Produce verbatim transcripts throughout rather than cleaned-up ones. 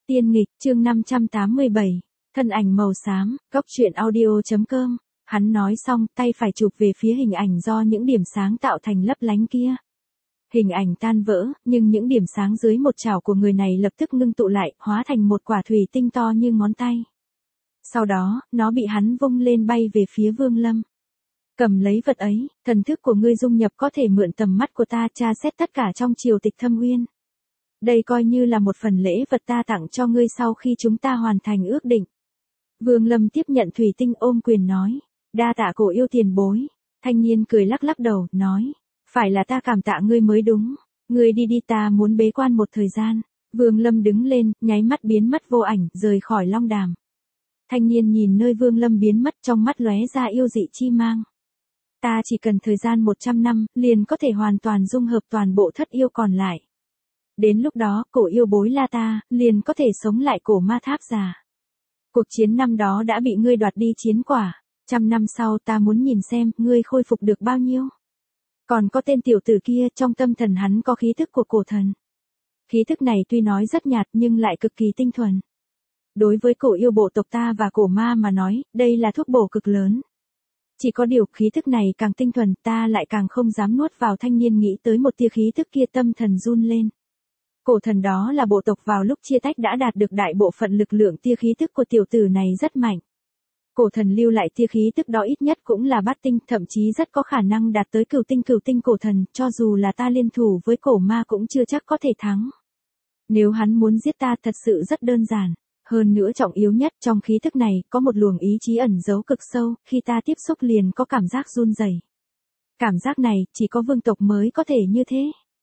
Tiên nghịch, chương năm trăm tám mươi bảy, thân ảnh màu xám, góc truyện audio.com, hắn nói xong tay phải chụp về phía hình ảnh do những điểm sáng tạo thành lấp lánh kia. Hình ảnh tan vỡ, nhưng những điểm sáng dưới một chảo của người này lập tức ngưng tụ lại, hóa thành một quả thủy tinh to như ngón tay. Sau đó, nó bị hắn vung lên bay về phía Vương Lâm. Cầm lấy vật ấy, thần thức của ngươi dung nhập có thể mượn tầm mắt của ta tra xét tất cả trong triều tịch Thâm Uyên. Đây coi như là một phần lễ vật ta tặng cho ngươi sau khi chúng ta hoàn thành ước định. Vương Lâm tiếp nhận thủy tinh ôm quyền nói, đa tạ Cổ Yêu tiền bối. Thanh niên cười lắc lắc đầu, nói, phải là ta cảm tạ ngươi mới đúng. Ngươi đi đi, ta muốn bế quan một thời gian. Vương Lâm đứng lên, nháy mắt biến mất vô ảnh, rời khỏi Long Đàm. Thanh niên nhìn nơi Vương Lâm biến mất, trong mắt lóe ra yêu dị chi mang. Ta chỉ cần thời gian một trăm năm, liền có thể hoàn toàn dung hợp toàn bộ thất yêu còn lại. Đến lúc đó, Cổ Yêu bối la ta, liền có thể sống lại cổ ma tháp già. Cuộc chiến năm đó đã bị ngươi đoạt đi chiến quả. Trăm năm sau ta muốn nhìn xem, ngươi khôi phục được bao nhiêu. Còn có tên tiểu tử kia, trong tâm thần hắn có khí thức của cổ thần. Khí thức này tuy nói rất nhạt nhưng lại cực kỳ tinh thuần. Đối với Cổ Yêu bộ tộc ta và cổ ma mà nói, đây là thuốc bổ cực lớn. Chỉ có điều khí thức này càng tinh thuần, ta lại càng không dám nuốt vào. Thanh niên nghĩ tới một tia khí thức kia, tâm thần run lên. Cổ thần đó là bộ tộc vào lúc chia tách đã đạt được đại bộ phận lực lượng, tia khí thức của tiểu tử này rất mạnh. Cổ thần lưu lại tia khí tức đó ít nhất cũng là bát tinh, thậm chí rất có khả năng đạt tới cửu tinh cửu tinh cổ thần, cho dù là ta liên thủ với cổ ma cũng chưa chắc có thể thắng. Nếu hắn muốn giết ta thật sự rất đơn giản. Hơn nữa trọng yếu nhất, trong khí thức này có một luồng ý chí ẩn giấu cực sâu, khi ta tiếp xúc liền có cảm giác run rẩy. Cảm giác này chỉ có vương tộc mới có thể như thế.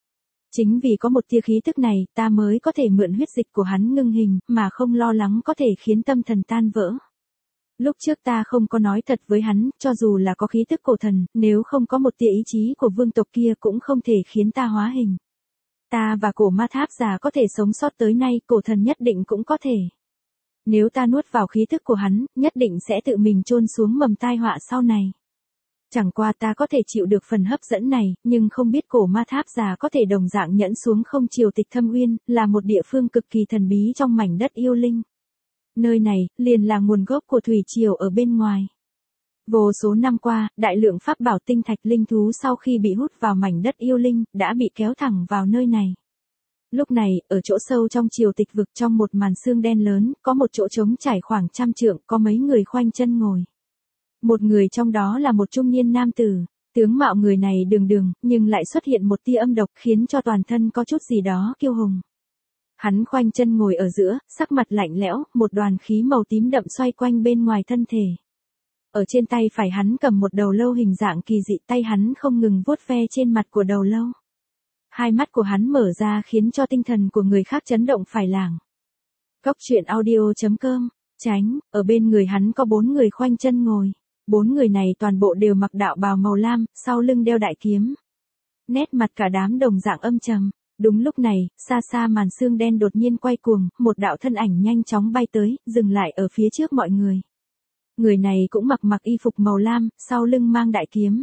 Chính vì có một tia khí thức này, ta mới có thể mượn huyết dịch của hắn ngưng hình, mà không lo lắng có thể khiến tâm thần tan vỡ. Lúc trước ta không có nói thật với hắn, cho dù là có khí thức cổ thần, nếu không có một tia ý chí của vương tộc kia cũng không thể khiến ta hóa hình. Ta và cổ ma tháp già có thể sống sót tới nay, cổ thần nhất định cũng có thể. Nếu ta nuốt vào khí thức của hắn, nhất định sẽ tự mình chôn xuống mầm tai họa sau này. Chẳng qua ta có thể chịu được phần hấp dẫn này, nhưng không biết cổ ma tháp già có thể đồng dạng nhẫn xuống không. Triều tịch Thâm Uyên, là một địa phương cực kỳ thần bí trong mảnh đất yêu linh. Nơi này, liền là nguồn gốc của thủy triều ở bên ngoài. Vô số năm qua, đại lượng pháp bảo tinh thạch linh thú sau khi bị hút vào mảnh đất yêu linh, đã bị kéo thẳng vào nơi này. Lúc này, ở chỗ sâu trong triều tịch vực, trong một màn sương đen lớn, có một chỗ trống trải khoảng trăm trượng, có mấy người khoanh chân ngồi. Một người trong đó là một trung niên nam tử, tướng mạo người này đường đường, nhưng lại xuất hiện một tia âm độc khiến cho toàn thân có chút gì đó kiêu hùng. Hắn khoanh chân ngồi ở giữa, sắc mặt lạnh lẽo, một đoàn khí màu tím đậm xoay quanh bên ngoài thân thể. Ở trên tay phải hắn cầm một đầu lâu hình dạng kỳ dị, tay hắn không ngừng vuốt ve trên mặt của đầu lâu. Hai mắt của hắn mở ra khiến cho tinh thần của người khác chấn động phải làng. Góc truyện audio.com, tránh, ở bên người hắn có bốn người khoanh chân ngồi. Bốn người này toàn bộ đều mặc đạo bào màu lam, sau lưng đeo đại kiếm. Nét mặt cả đám đồng dạng âm trầm. Đúng lúc này, xa xa màn sương đen đột nhiên quay cuồng, một đạo thân ảnh nhanh chóng bay tới, dừng lại ở phía trước mọi người. Người này cũng mặc mặc y phục màu lam, sau lưng mang đại kiếm.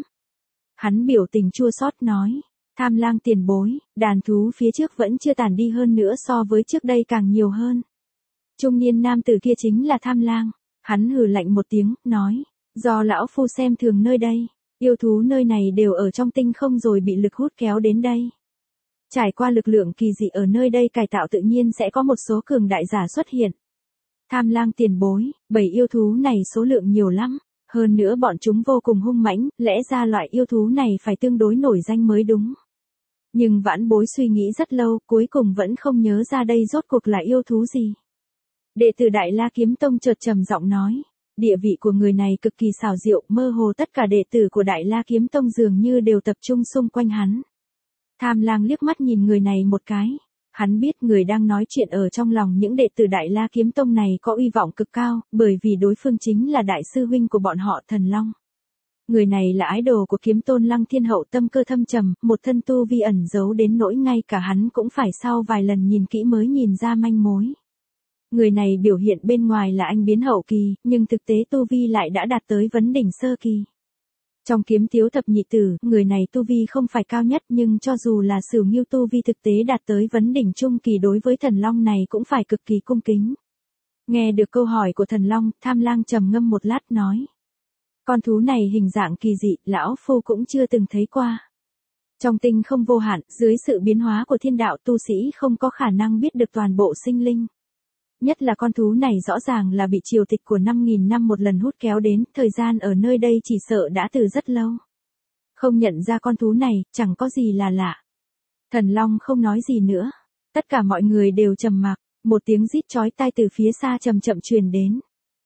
Hắn biểu tình chua xót nói, Tham Lang tiền bối, đàn thú phía trước vẫn chưa tàn đi, hơn nữa so với trước đây càng nhiều hơn. Trung niên nam tử kia chính là Tham Lang. Hắn hừ lạnh một tiếng, nói, do lão phu xem thường nơi đây, yêu thú nơi này đều ở trong tinh không rồi bị lực hút kéo đến đây. Trải qua lực lượng kỳ dị ở nơi đây cải tạo, tự nhiên sẽ có một số cường đại giả xuất hiện. Tham Lang tiền bối, bảy yêu thú này số lượng nhiều lắm, hơn nữa bọn chúng vô cùng hung mãnh, lẽ ra loại yêu thú này phải tương đối nổi danh mới đúng. Nhưng vãn bối suy nghĩ rất lâu, cuối cùng vẫn không nhớ ra đây rốt cuộc là yêu thú gì. Đệ tử Đại La Kiếm Tông chợt trầm giọng nói, địa vị của người này cực kỳ xảo diệu, mơ hồ tất cả đệ tử của Đại La Kiếm Tông dường như đều tập trung xung quanh hắn. Tham Lang liếc mắt nhìn người này một cái. Hắn biết người đang nói chuyện ở trong lòng những đệ tử Đại La Kiếm Tông này có uy vọng cực cao, bởi vì đối phương chính là đại sư huynh của bọn họ, Thần Long. Người này là ái đồ của kiếm tôn Lăng Thiên Hậu, tâm cơ thâm trầm, một thân tu vi ẩn giấu đến nỗi ngay cả hắn cũng phải sau vài lần nhìn kỹ mới nhìn ra manh mối. Người này biểu hiện bên ngoài là anh biến hậu kỳ, nhưng thực tế tu vi lại đã đạt tới vấn đỉnh sơ kỳ. Trong kiếm tiếu thập nhị tử, người này tu vi không phải cao nhất nhưng cho dù là Sửu Ngưu tu vi thực tế đạt tới vấn đỉnh trung kỳ đối với thần long này cũng phải cực kỳ cung kính. Nghe được câu hỏi của thần long, Tham Lang trầm ngâm một lát nói. Con thú này hình dạng kỳ dị, lão phu cũng chưa từng thấy qua. Trong tinh không vô hạn, dưới sự biến hóa của thiên đạo tu sĩ không có khả năng biết được toàn bộ sinh linh. Nhất là con thú này rõ ràng là bị triều tịch của năm nghìn năm một lần hút kéo đến, thời gian ở nơi đây chỉ sợ đã từ rất lâu. Không nhận ra con thú này, chẳng có gì là lạ. Thần Long không nói gì nữa. Tất cả mọi người đều trầm mặc, một tiếng rít chói tai từ phía xa chậm chậm truyền đến.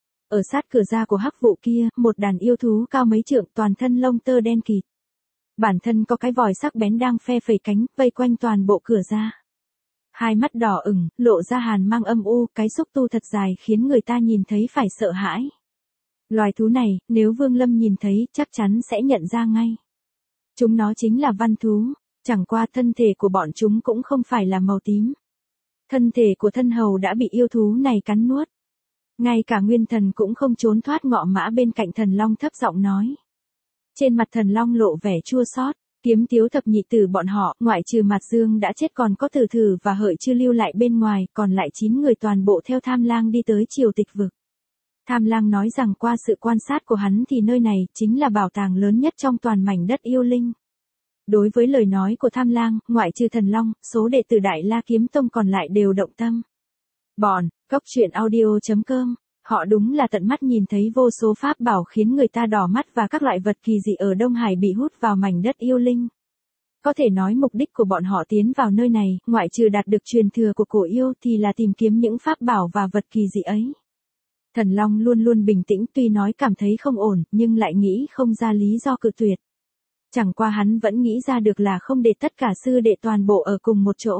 Ở sát cửa ra của hắc vụ kia, một đàn yêu thú cao mấy trượng toàn thân lông tơ đen kịt. Bản thân có cái vòi sắc bén đang phe phẩy cánh, vây quanh toàn bộ cửa ra. Hai mắt đỏ ửng, lộ ra hàn mang âm u, cái xúc tu thật dài khiến người ta nhìn thấy phải sợ hãi. Loài thú này, nếu Vương Lâm nhìn thấy, chắc chắn sẽ nhận ra ngay. Chúng nó chính là văn thú, chẳng qua thân thể của bọn chúng cũng không phải là màu tím. Thân thể của thân hầu đã bị yêu thú này cắn nuốt. Ngay cả nguyên thần cũng không trốn thoát ngọ mã bên cạnh thần long thấp giọng nói. Trên mặt thần long lộ vẻ chua xót. Kiếm tiếu thập nhị tử bọn họ, ngoại trừ Mạt Dương đã chết còn có Tử Thử và Hợi Chưa lưu lại bên ngoài, còn lại chín người toàn bộ theo Tham Lang đi tới triều tịch vực. Tham Lang nói rằng qua sự quan sát của hắn thì nơi này chính là bảo tàng lớn nhất trong toàn mảnh đất yêu linh. Đối với lời nói của Tham Lang, ngoại trừ thần long, số đệ tử Đại La Kiếm Tông còn lại đều động tâm. Bọn, Cốc Truyện Audio chấm com, họ đúng là tận mắt nhìn thấy vô số pháp bảo khiến người ta đỏ mắt và các loại vật kỳ dị ở Đông Hải bị hút vào mảnh đất yêu linh. Có thể nói mục đích của bọn họ tiến vào nơi này, ngoại trừ đạt được truyền thừa của cổ yêu thì là tìm kiếm những pháp bảo và vật kỳ dị ấy. Thần Long luôn luôn bình tĩnh, tuy nói cảm thấy không ổn, nhưng lại nghĩ không ra lý do cự tuyệt. Chẳng qua hắn vẫn nghĩ ra được là không để tất cả sư đệ toàn bộ ở cùng một chỗ.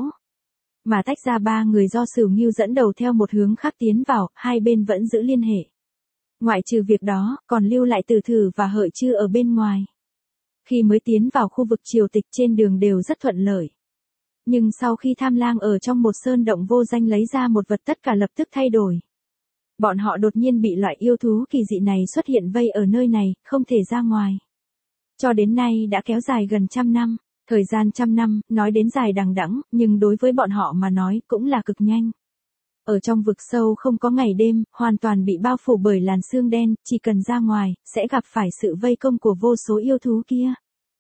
Mà tách ra ba người do Sửu Ngưu dẫn đầu theo một hướng khác tiến vào, hai bên vẫn giữ liên hệ. Ngoại trừ việc đó, còn lưu lại Tử Thử và Hợi Chưa ở bên ngoài. Khi mới tiến vào khu vực triều tịch trên đường đều rất thuận lợi. Nhưng sau khi Tham Lang ở trong một sơn động vô danh lấy ra một vật tất cả lập tức thay đổi. Bọn họ đột nhiên bị loại yêu thú kỳ dị này xuất hiện vây ở nơi này, không thể ra ngoài. Cho đến nay đã kéo dài gần trăm năm. Thời gian trăm năm, nói đến dài đằng đẵng, nhưng đối với bọn họ mà nói cũng là cực nhanh. Ở trong vực sâu không có ngày đêm, hoàn toàn bị bao phủ bởi làn sương đen, chỉ cần ra ngoài, sẽ gặp phải sự vây công của vô số yêu thú kia.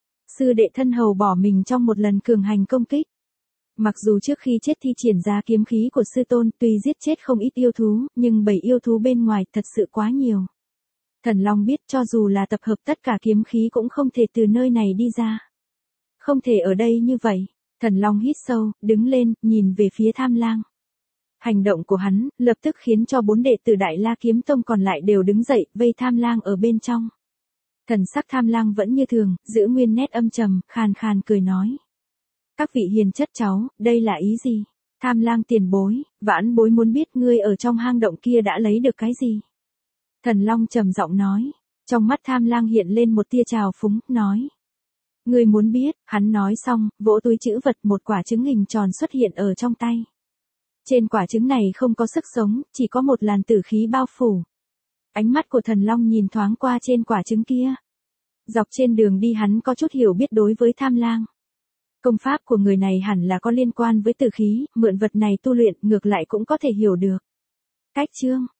Sư đệ thân hầu bỏ mình trong một lần cường hành công kích. Mặc dù trước khi chết thi triển ra kiếm khí của sư tôn, tuy giết chết không ít yêu thú, nhưng bầy yêu thú bên ngoài thật sự quá nhiều. Thần Long biết cho dù là tập hợp tất cả kiếm khí cũng không thể từ nơi này đi ra. Không thể ở đây như vậy. Thần Long hít sâu, đứng lên, nhìn về phía Tham Lang. Hành động của hắn, lập tức khiến cho bốn đệ tử Đại La Kiếm Tông còn lại đều đứng dậy, vây Tham Lang ở bên trong. Thần sắc Tham Lang vẫn như thường, giữ nguyên nét âm trầm, khàn khàn cười nói. Các vị hiền chất cháu, đây là ý gì? Tham Lang tiền bối, vãn bối muốn biết ngươi ở trong hang động kia đã lấy được cái gì? Thần Long trầm giọng nói. Trong mắt Tham Lang hiện lên một tia trào phúng, nói. Ngươi muốn biết, hắn nói xong, vỗ túi trữ vật, một quả trứng hình tròn xuất hiện ở trong tay. Trên quả trứng này không có sức sống, chỉ có một làn tử khí bao phủ. Ánh mắt của Thần Long nhìn thoáng qua trên quả trứng kia. Dọc trên đường đi hắn có chút hiểu biết đối với Tham Lang. Công pháp của người này hẳn là có liên quan với tử khí, mượn vật này tu luyện, ngược lại cũng có thể hiểu được. Cách chương